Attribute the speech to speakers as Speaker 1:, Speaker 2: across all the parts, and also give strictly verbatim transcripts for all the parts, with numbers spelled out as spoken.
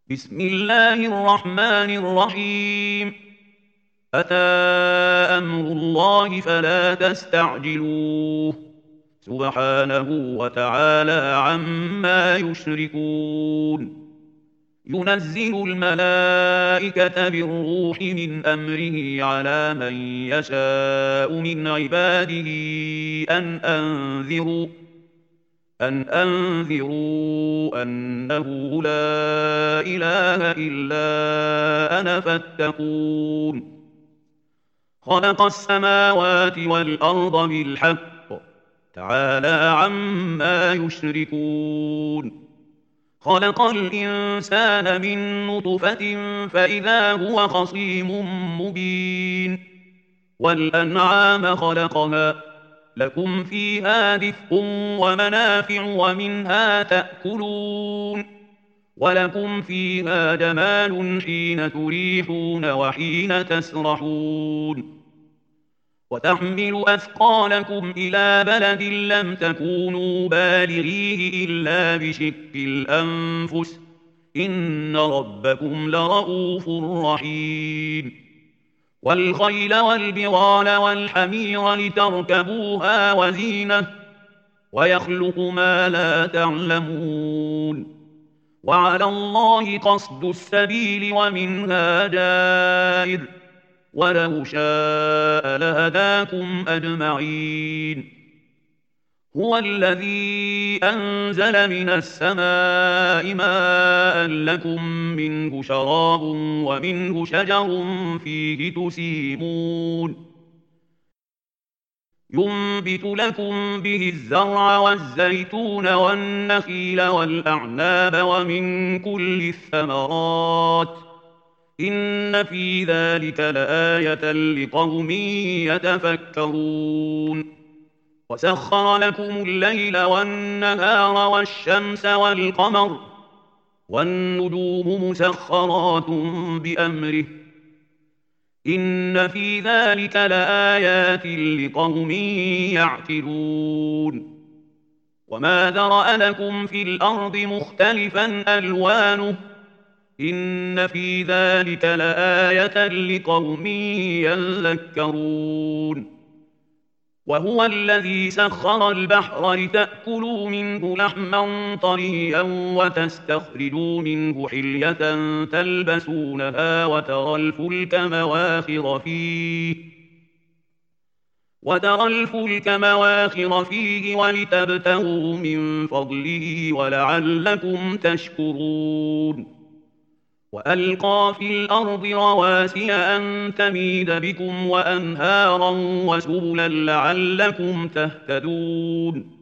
Speaker 1: بسم الله الرحمن الرحيم. أتى أمر الله فلا تستعجلوه سبحانه وتعالى عما يشركون. ينزل الملائكة بالروح من أمره على من يشاء من عباده أن أنذروا أن أنذروا أنه لا إله إلا أنا فاتقون. خلق السماوات والأرض بالحق تعالى عما يشركون. خلق الإنسان من نطفة فإذا هو خصيم مبين. والأنعام خلقها لكم فيها دفء ومنافع ومنها تأكلون ولكم فيها جمال حين تريحون وحين تسرحون. وتحمل أثقالكم إلى بلد لم تكونوا بالغيه إلا بشق الأنفس إن ربكم لرؤوف رحيم. والخيل والبغال والحمير لتركبوها وزينة ويخلق ما لا تعلمون. وعلى الله قصد السبيل ومنها جائر ولو شاء لهداكم أجمعين. هو الذي أنزل من السماء ماء لكم منه شراب ومنه شجر فيه تسيمون. ينبت لكم به الزرع والزيتون والنخيل والأعناب ومن كل الثمرات إن في ذلك لآية لقوم يتفكرون. وسخر لكم الليل والنهار والشمس والقمر والنجوم مسخرات بأمره إن في ذلك لآيات لقوم يعقلون. وما ذرأ لكم في الأرض مختلفا ألوانه إن في ذلك لآية لقوم يذكرون. وهو الذي سخر البحر لتأكلوا منه لحما طريا وتستخرجوا منه حلية تلبسونها وترى الفلك مواخر فيه وترى الفلك مواخر فيه ولتبتغوا من فضله ولعلكم تشكرون. وألقى في الأرض رواسي أن تميد بكم وأنهارا وسبلا لعلكم تهتدون.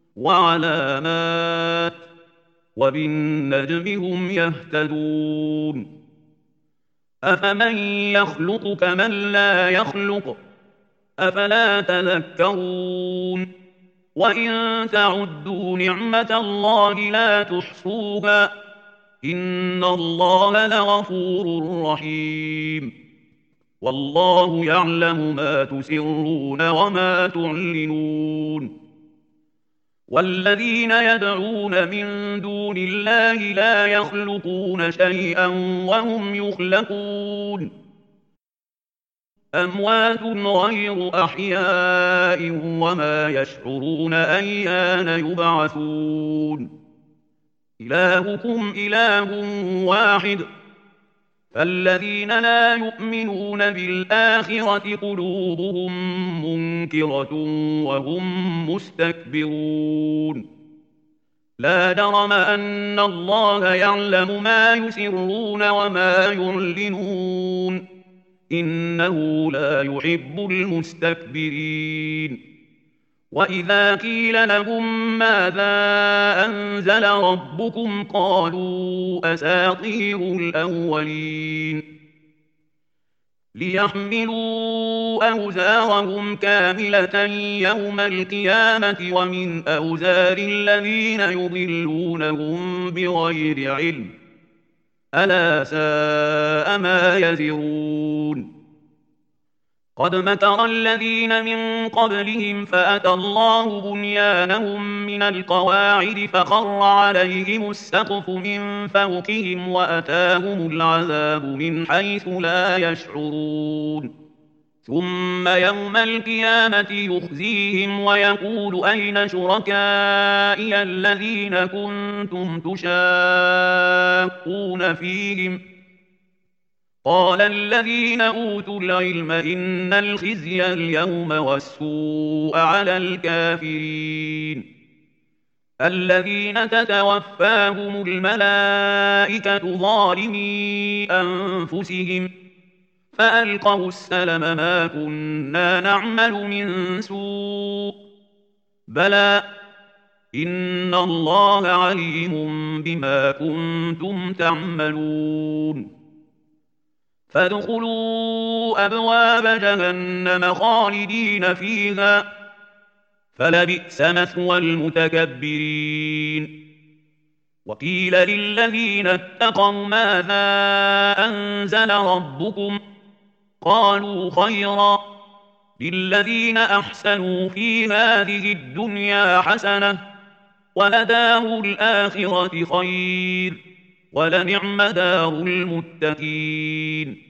Speaker 1: وعلامات وبالنجم هم يهتدون. أفمن يخلق كمن لا يخلق أفلا تذكرون. وإن تعدوا نعمة الله لا تحصوها إن الله لغفور رحيم. والله يعلم ما تسرون وما تعلنون. والذين يدعون من دون الله لا يخلقون شيئا وهم يخلقون أموات غير أحياء وما يشعرون أيان يبعثون. إلهكم إله واحد فالذين لا يؤمنون بالآخرة قلوبهم منكرة وهم مستكبرون. لا جرم أن الله يعلم ما يسرون وما يعلنون إنه لا يحب المستكبرين. وإذا قيل لهم ماذا أنزل ربكم قالوا أساطير الأولين ليحملوا أوزارهم كاملة يوم القيامة ومن أوزار الذين يضلونهم بغير علم ألا ساء ما يزرون. قد مكر الذين من قبلهم فأتى الله بنيانهم من القواعد فخر عليهم السقف من فوقهم وأتاهم العذاب من حيث لا يشعرون ثم يوم القيامة يخزيهم ويقول أين شركائي الذين كنتم تشاقون فيهم قال الذين أوتوا العلم إن الخزي اليوم والسوء على الكافرين الذين تتوفاهم الملائكة ظالمي أنفسهم فألقوا السلم ما كنا نعمل من سوء بلى إن الله عليم بما كنتم تعملون فادخلوا أبواب جهنم خالدين فيها فلبئس مثوى المتكبرين وقيل للذين اتقوا ماذا أنزل ربكم قالوا خيرا للذين أحسنوا في هذه الدنيا حسنة ولدار الآخرة خير ولنعم دار المتقين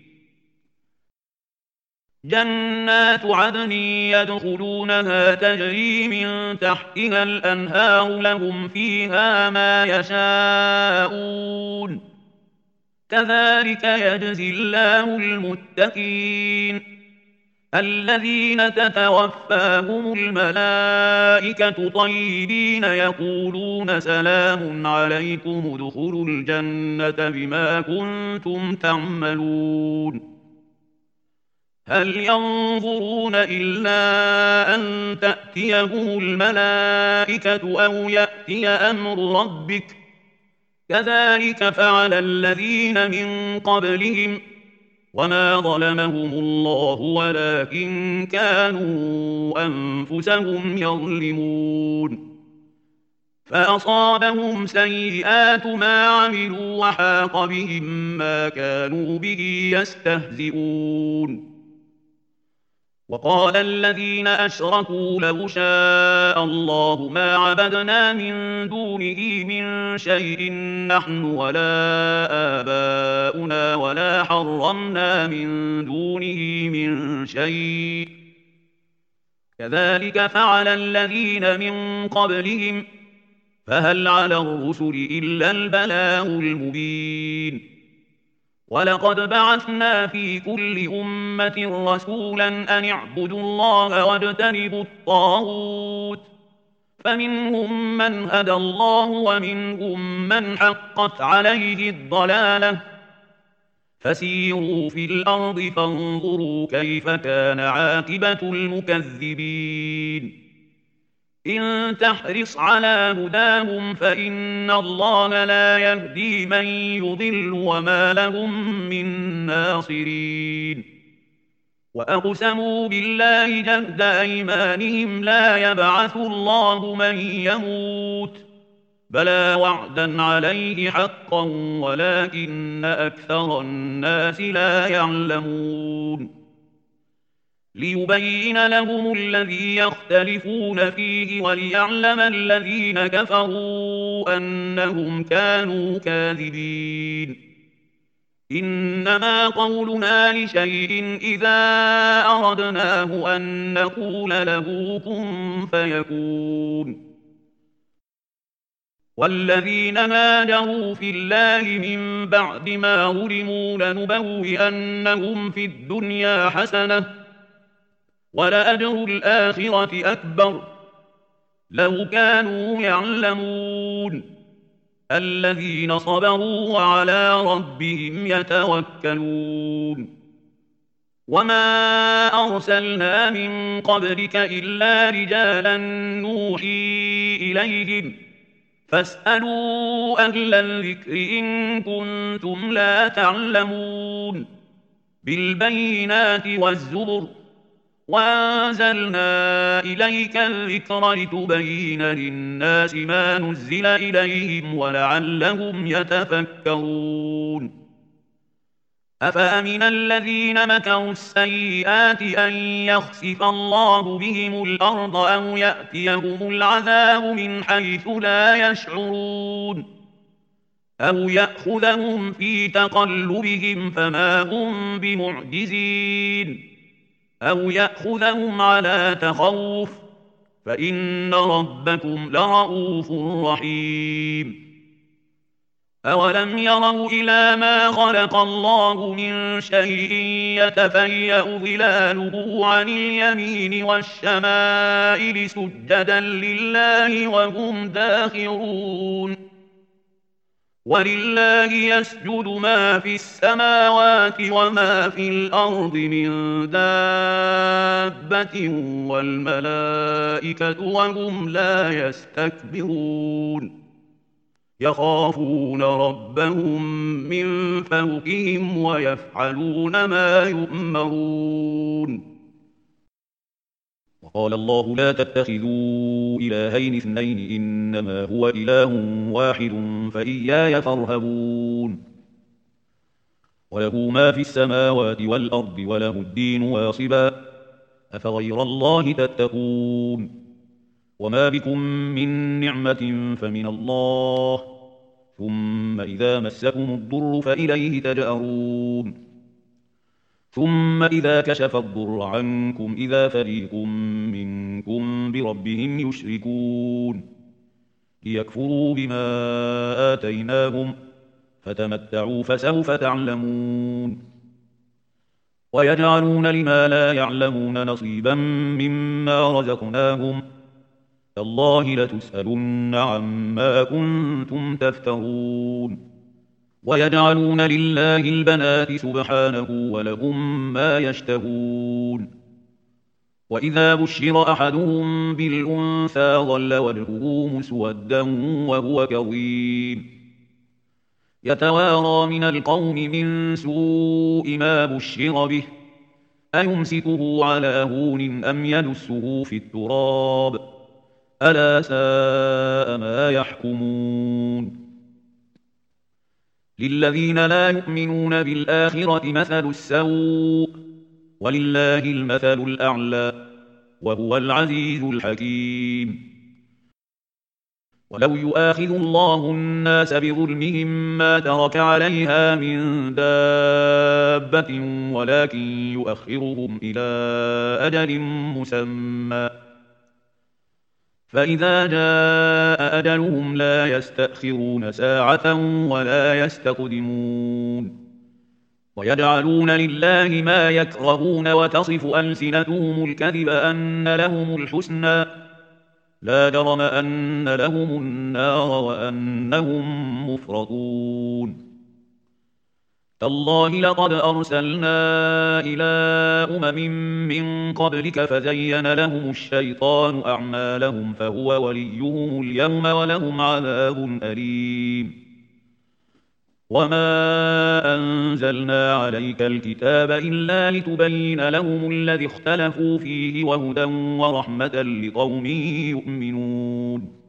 Speaker 1: جنات عدن يدخلونها تجري من تحتها الأنهار لهم فيها ما يشاءون كذلك يجزي الله المتقين الذين تتوفاهم الملائكة طيبين يقولون سلام عليكم ادخلوا الجنة بما كنتم تعملون هل ينظرون إلا أن تأتيهم الملائكة أو يأتي أمر ربك كذلك فعل الذين من قبلهم وما ظلمهم الله ولكن كانوا أنفسهم يظلمون فأصابهم سيئات ما عملوا وحاق بهم ما كانوا به يستهزئون وقال الذين أشركوا لو شاء الله ما عبدنا من دونه من شيء نحن ولا آباؤنا ولا حرمنا من دونه من شيء كذلك فعل الذين من قبلهم فهل على الرسل إلا البلاغ المبين ولقد بعثنا في كل أمة رسولا أن اعبدوا الله واجتنبوا الطاغوت فمنهم من هدى الله ومنهم من حقت عليه الضلالة فسيروا في الأرض فانظروا كيف كان عاقبة المكذبين إن تحرص على هداهم فإن الله لا يهدي من يضل وما لهم من ناصرين وأقسموا بالله جهد أيمانهم لا يبعث الله من يموت بلى وعدا عليه حقا ولكن أكثر الناس لا يعلمون ليبين لهم الذي يختلفون فيه وليعلم الذين كفروا أنهم كانوا كاذبين إنما قولنا لشيء إذا أردناه أن نقول له كن فيكون والذين هاجروا في الله من بعد ما ظلموا لنبوئنهم في الدنيا حسنة ولأجر الآخرة أكبر لو كانوا يعلمون الذين صبروا وعلى ربهم يتوكلون وما أرسلنا من قبلك إلا رجالا نوحي إليهم فاسألوا أهل الذكر إن كنتم لا تعلمون بالبينات والزبر وأنزلنا إليك الذكر لتبين للناس ما نزل إليهم ولعلهم يتفكرون أفأمن الذين مكروا السيئات أن يخسف الله بهم الأرض أو يأتيهم العذاب من حيث لا يشعرون أو يأخذهم في تقلبهم فما هم بمعجزين أو يأخذهم على تخوف فإن ربكم لرءوف رحيم أولم يروا إلى ما خلق الله من شيء يتفيأ ظلاله عن اليمين والشمائل سجدا لله وهم داخرون ولله يسجد ما في السماوات وما في الأرض من دابة والملائكة وهم لا يستكبرون يخافون ربهم من فوقهم ويفعلون ما يؤمرون وقال الله لا تتخذوا إلهين اثنين إنما هو إله واحد فإياي فارهبون وله ما في السماوات والأرض وله الدين واصبا أفغير الله تتقون وما بكم من نعمة فمن الله ثم إذا مسكم الضر فإليه تجأرون ثم إذا كشف الضر عنكم إذا فريق منكم بربهم يشركون ليكفروا بما آتيناهم فتمتعوا فسوف تعلمون ويجعلون لما لا يعلمون نصيبا مما رزقناهم تالله لتسألن عما كنتم تفترون ويجعلون لله البنات سبحانه ولهم ما يشتهون وإذا بشر أحدهم بالأنثى ظل وجهه مسودا وهو كظيم يتوارى من القوم من سوء ما بشر به أيمسكه على هون أم يدسه في التراب ألا ساء ما يحكمون للذين لا يؤمنون بالآخرة مثل السوء ولله المثل الأعلى وهو العزيز الحكيم ولو يؤاخذ الله الناس بظلمهم ما ترك عليها من دابة ولكن يؤخرهم إلى أجل مسمى فإذا جاء أجلهم لا يستأخرون ساعة ولا يستقدمون ويجعلون لله ما يكرهون وتصف ألسنتهم الكذب أن لهم الحسنى لا جرم أن لهم النار وأنهم مفرطون تالله لقد أرسلنا إلى أمم من قبلك فزين لهم الشيطان أعمالهم فهو وليهم اليوم ولهم عذاب أليم وما أنزلنا عليك الكتاب إلا لتبين لهم الذي اختلفوا فيه وهدى ورحمة لقوم يؤمنون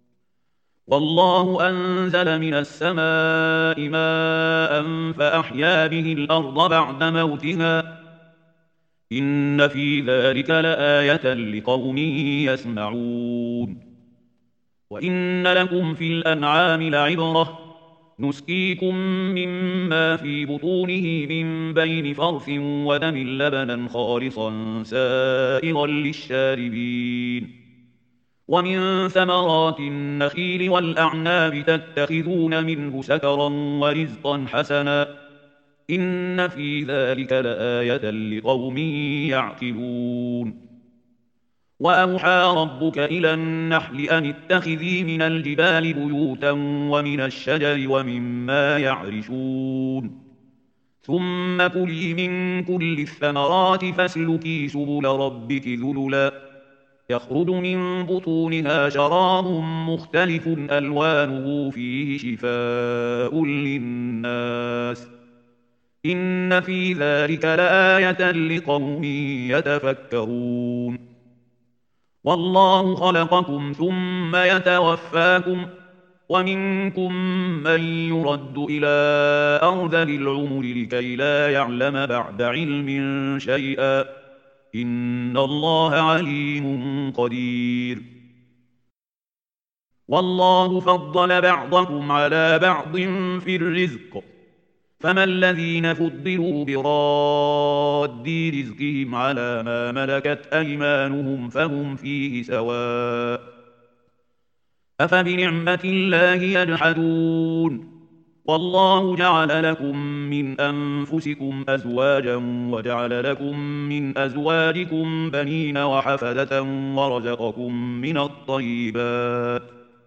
Speaker 1: والله أنزل من السماء ماء فأحيا به الأرض بعد موتها إن في ذلك لآية لقوم يسمعون وإن لكم في الأنعام لعبرة نسقيكم مما في بطونه من بين فرث ودم لبنا خالصا سائغا للشاربين ومن ثمرات النخيل والأعناب تتخذون منه سكرا ورزقا حسنا إن في ذلك لآية لقوم يعقلون وأوحى ربك إلى النحل أن اتخذي من الجبال بيوتا ومن الشجر ومما يعرشون ثم كلي من كل الثمرات فاسلكي سبل ربك ذللا يخرج من بطونها شراب مختلف ألوانه فيه شفاء للناس إن في ذلك لآية لقوم يتفكرون والله خلقكم ثم يتوفاكم ومنكم من يرد إلى أرذل العمر لكي لا يعلم بعد علم شيئا إن الله عليم قدير. والله فضل بعضكم على بعض في الرزق فما الذين فضلوا براد رزقهم على ما ملكت أيمانهم فهم فيه سواء أفبنعمة الله يجحدون. والله جعل لكم من أنفسكم أزواجا وجعل لكم من أزواجكم بنين وحفدة ورزقكم من الطيبات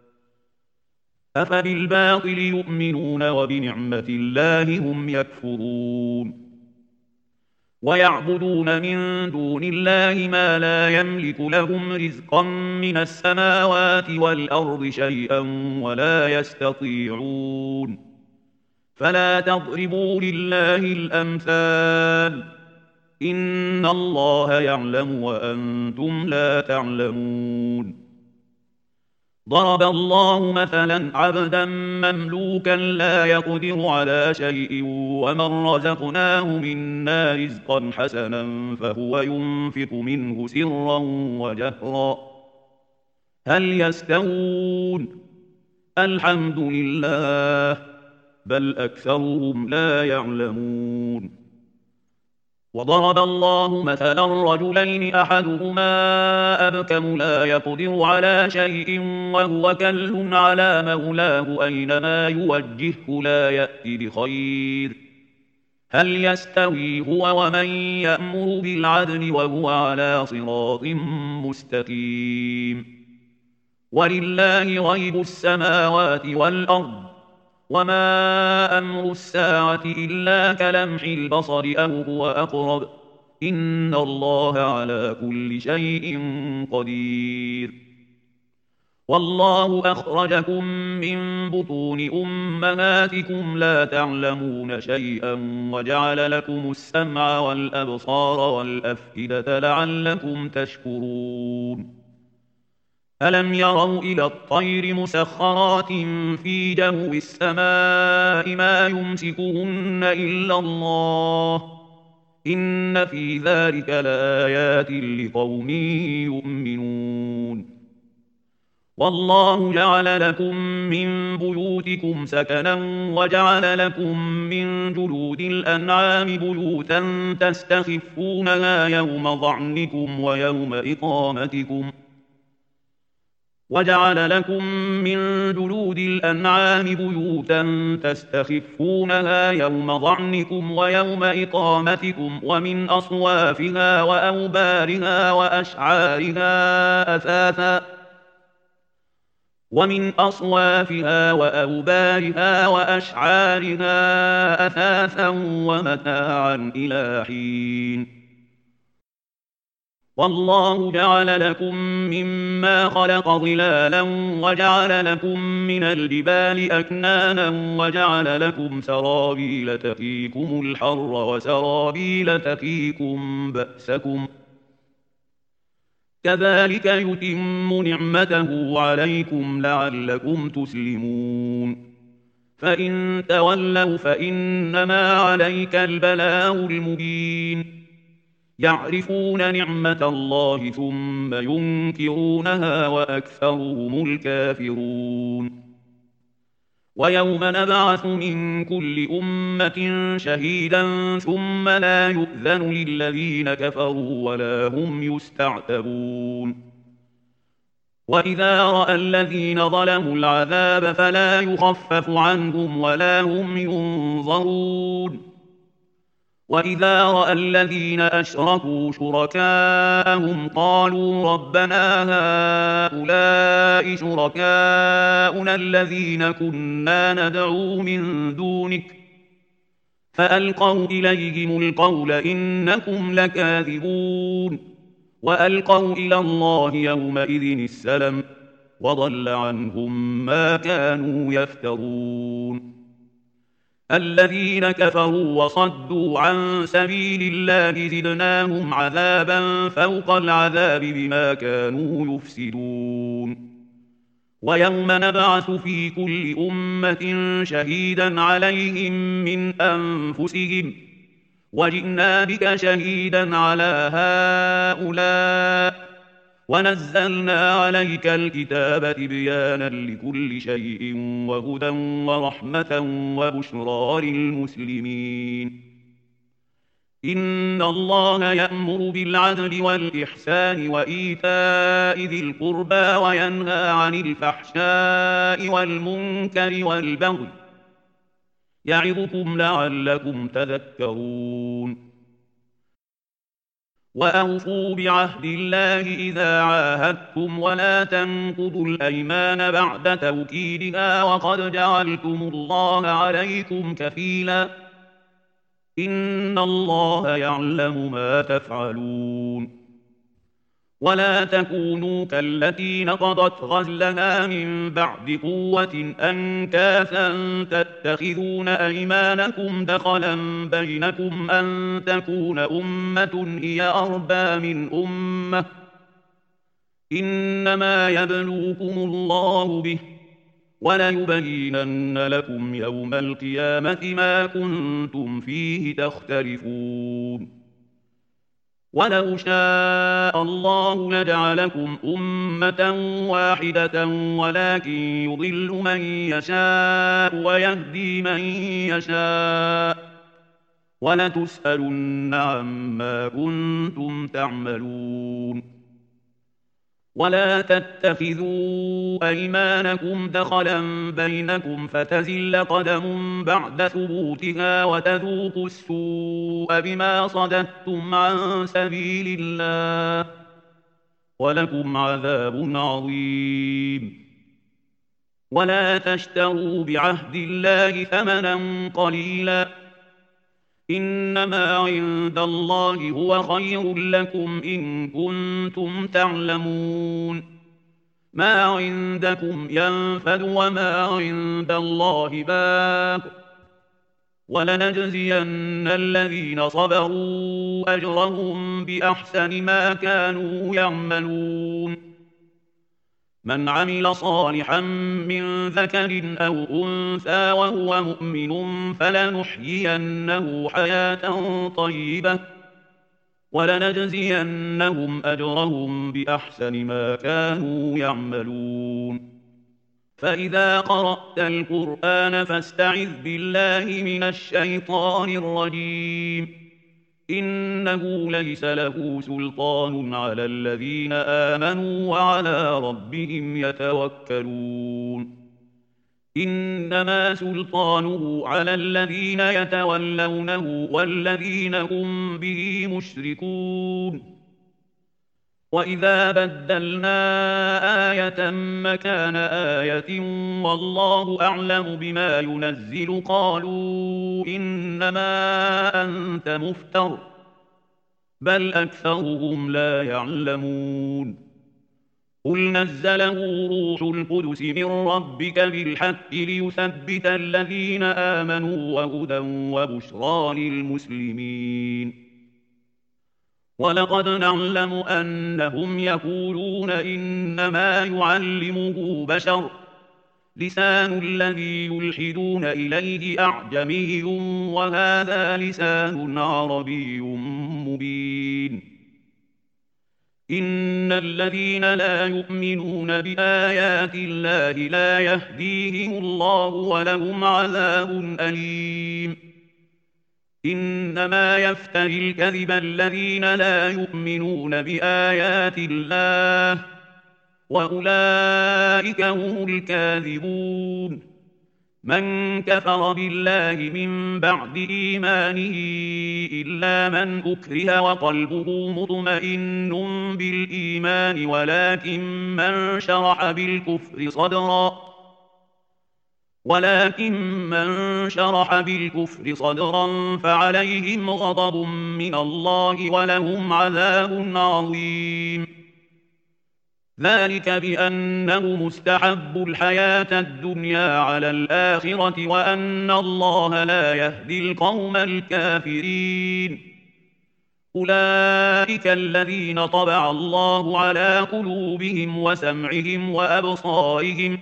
Speaker 1: أفبالباطل يؤمنون وبنعمة الله هم يكفرون. ويعبدون من دون الله ما لا يملك لهم رزقا من السماوات والأرض شيئا ولا يستطيعون فلا تضربوا لله الأمثال إن الله يعلم وأنتم لا تعلمون. ضرب الله مثلا عبدا مملوكا لا يقدر على شيء ومن رزقناه منا رزقا حسنا فهو ينفق منه سرا وجهرا هل يستوون الحمد لله بل أكثرهم لا يعلمون. وضرب الله مثلا رجلين أحدهما أبكم لا يقدر على شيء وهو كل على مولاه أينما يوجهه لا يأتي بخير هل يستوي هو ومن يأمر بالعدل وهو على صراط مستقيم. ولله غيب السماوات والأرض وما أمر الساعة إلا كلمح البصر أو هو أقرب إن الله على كل شيء قدير. والله أخرجكم من بطون أمهاتكم لا تعلمون شيئا وجعل لكم السمع والأبصار والأفئدة لعلكم تشكرون. ألم يروا إلى الطير مسخرات في جو السماء ما يمسكهن إلا الله إن في ذلك لآيات لقوم يؤمنون. والله جعل لكم من بيوتكم سكنا وجعل لكم من جلود الأنعام بيوتا تستخفونها يوم ظعنكم ويوم إقامتكم وجعل لكم من جلود الأنعام بيوتا تستخفونها يوم ظعنكم ويوم إقامتكم ومن أصوافها وأوبارها وأشعارها أثاثا ومن أصوافها وأوبارها وأشعارها أثاثا ومتاعا إلى حين. والله جعل لكم مما خلق ظلالا وجعل لكم من الجبال أكنانا وجعل لكم سرابيل تقيكم الحر وسرابيل تقيكم بأسكم كذلك يتم نعمته عليكم لعلكم تسلمون. فإن تولوا فإنما عليك البلاغ المبين. يعرفون نعمة الله ثم ينكرونها وأكثرهم الكافرون. ويوم نبعث من كل أمة شهيدا ثم لا يؤذن للذين كفروا ولا هم يستعتبون. وإذا رأى الذين ظلموا العذاب فلا يخفف عنهم ولا هم ينظرون. وإذا رأى الذين أشركوا شركاءهم قالوا ربنا هؤلاء شركاؤنا الذين كنا ندعو من دونك فألقوا إليهم القول إنكم لكاذبون وألقوا إلى الله يومئذ السلم وضل عنهم ما كانوا يفترون. الذين كفروا وصدوا عن سبيل الله زدناهم عذابا فوق العذاب بما كانوا يفسدون. ويوم نبعث في كل أمة شهيدا عليهم من أنفسهم وجئنا بك شهيدا على هؤلاء ونزلنا عليك الكتاب تبيانا لكل شيء وهدى ورحمة وبشرى للمسلمين. إن الله يأمر بالعدل والإحسان وإيتاء ذي القربى وينهى عن الفحشاء والمنكر والبغي يعظكم لعلكم تذكرون. وأوفوا بعهد الله إذا عاهدتم ولا تنقضوا الأيمان بعد توكيدها وقد جعلتم الله عليكم كفيلا إن الله يعلم ما تفعلون. ولا تكونوا كالتي نقضت غزلها من بعد قوة أنكاثا تتخذون أيمانكم دخلا بينكم أن تكون أمة هي أربى من أمة إنما يبلوكم الله به وليبينن لكم يوم القيامة ما كنتم فيه تختلفون. ولو شاء الله لجعلكم أمة واحدة ولكن يضل من يشاء ويهدي من يشاء ولتسألن عما كنتم تعملون. ولا تتخذوا أيمانكم دخلا بينكم فتزل قدم بعد ثبوتها وتذوقوا السوء بما صددتم عن سبيل الله ولكم عذاب عظيم. ولا تشتروا بعهد الله ثمنا قليلا إنما عند الله هو خير لكم إن كنتم تعلمون. ما عندكم ينفد وما عند الله باق ولنجزين الذين صبروا أجرهم بأحسن ما كانوا يعملون. من عمل صالحا من ذكر أو أنثى وهو مؤمن فلنحيينه حياة طيبة ولنجزينهم أجرهم بأحسن ما كانوا يعملون. فإذا قرأت القرآن فاستعذ بالله من الشيطان الرجيم إنه ليس له سلطان على الذين آمنوا وعلى ربهم يتوكلون. إنما سلطانه على الذين يتولونه والذين هم به مشركون. وإذا بدلنا آية مكان آية والله أعلم بما ينزل قالوا إنما أنت مفتر بل أكثرهم لا يعلمون. قل نزله روح القدس من ربك بالحق ليثبت الذين آمنوا وهدى وبشرى للمسلمين. ولقد نعلم أنهم يقولون إنما يعلمه بشر لسان الذي يلحدون إليه أعجمي وهذا لسان عربي مبين. إن الذين لا يؤمنون بآيات الله لا يهديهم الله ولهم عذاب أليم. إنما يفتري الكذب الذين لا يؤمنون بآيات الله وأولئك هم الكاذبون. من كفر بالله من بعد إيمانه إلا من أكره وقلبه مطمئن بالإيمان ولكن من شرح بالكفر صدرا ولكن من شرح بالكفر صدرا فعليهم غضب من الله ولهم عذاب عظيم. ذلك بأنه مستحب الحياة الدنيا على الآخرة وأن الله لا يهدي القوم الكافرين. أولئك الذين طبع الله على قلوبهم وسمعهم وأبصارهم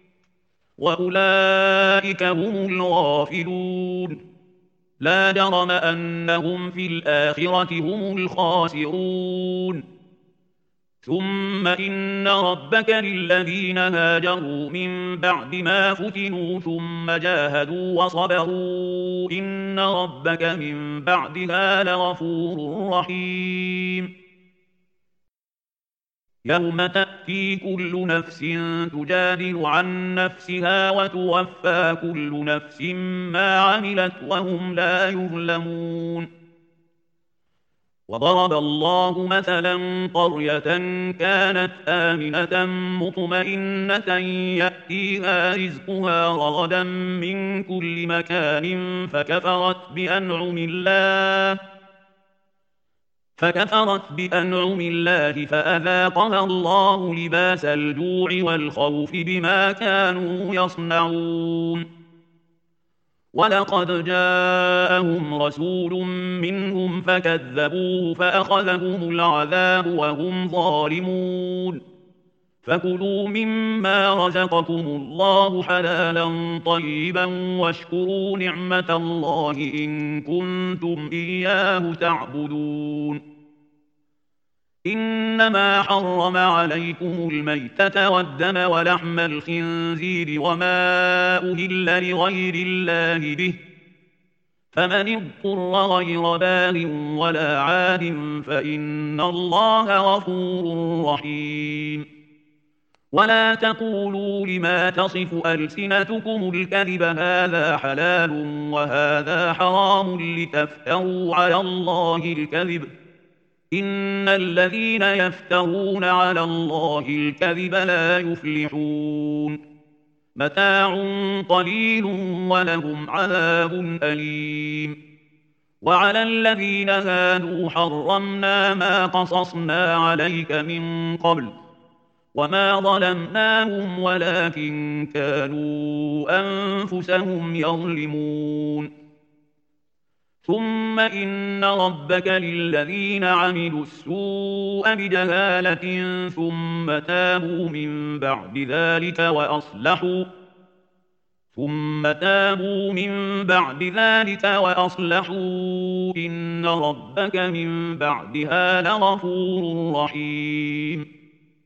Speaker 1: وأولئك هم الغافلون لا جرم أنهم في الآخرة هم الخاسرون ثم إن ربك للذين هاجروا من بعد ما فتنوا ثم جاهدوا وصبروا إن ربك من بعدها لغفور رحيم يوم تأتي كل نفس تجادل عن نفسها وتوفى كل نفس ما عملت وهم لا يظلمون وضرب الله مثلا قرية كانت آمنة مطمئنة يأتيها رزقها رغدا من كل مكان فكفرت بأنعم الله فكفرت بأنعم الله فأذاقها الله لباس الجوع والخوف بما كانوا يصنعون ولقد جاءهم رسول منهم فكذبوه فأخذهم العذاب وهم ظالمون فكلوا مما رزقكم الله حلالا طيبا واشكروا نعمة الله إن كنتم إياه تعبدون إنما حرم عليكم الميتة والدم ولحم الخنزير وما أهل لغير الله به فمن اضطر غير باغ ولا عاد فإن الله غفور رحيم ولا تقولوا لما تصف ألسنتكم الكذب هذا حلال وهذا حرام لتفتروا على الله الكذب إن الذين يفترون على الله الكذب لا يفلحون متاع قليل ولهم عذاب أليم وعلى الذين هادوا حرمنا ما قصصنا عليك من قبل وما ظلمناهم ولكن كانوا أنفسهم يظلمون ثم إن ربك للذين عملوا السوء بجهالة ثم تابوا من بعد ذلك وأصلحوا ثم تابوا من بعد ذلك وأصلحوا إن ربك من بعدها لغفور رحيم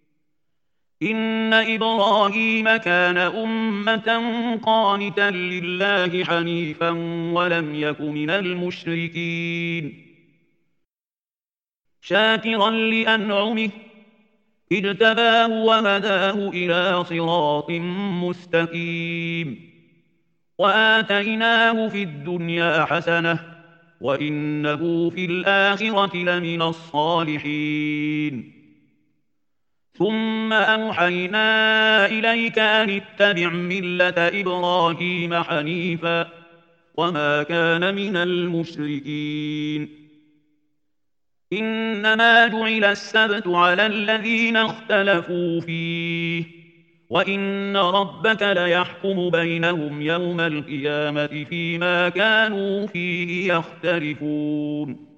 Speaker 1: إن إبراهيم كان أمة قانتا لله حنيفا ولم يك من المشركين شاكرا لأنعمه اجتباه وهداه إلى صراط مستقيم وآتيناه في الدنيا حسنة وإنه في الآخرة لمن الصالحين ثم أوحينا إليك أن اتبع ملة إبراهيم حنيفا وما كان من المشركين إنما جعل السبت على الذين اختلفوا فيه وإن ربك ليحكم بينهم يوم القيامة فيما كانوا فيه يختلفون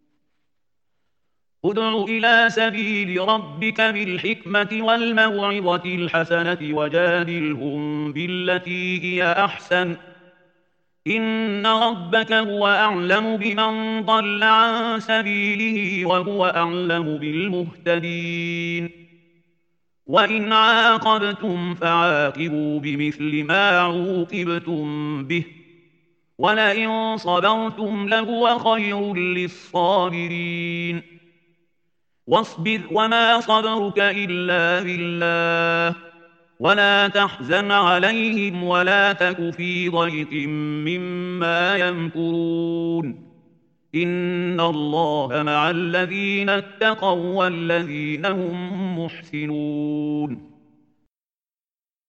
Speaker 1: ادع إلى سبيل ربك بالحكمة والموعظة الحسنة وجادلهم بالتي هي أحسن إن ربك هو أعلم بمن ضل عن سبيله وهو أعلم بالمهتدين وإن عاقبتم فعاقبوا بمثل ما عوقبتم به ولئن صبرتم لهو خير للصابرين واصبر وما صبرك إلا بالله ولا تحزن عليهم ولا تك في ضيق مما يمكرون إن الله مع الذين اتقوا والذين هم محسنون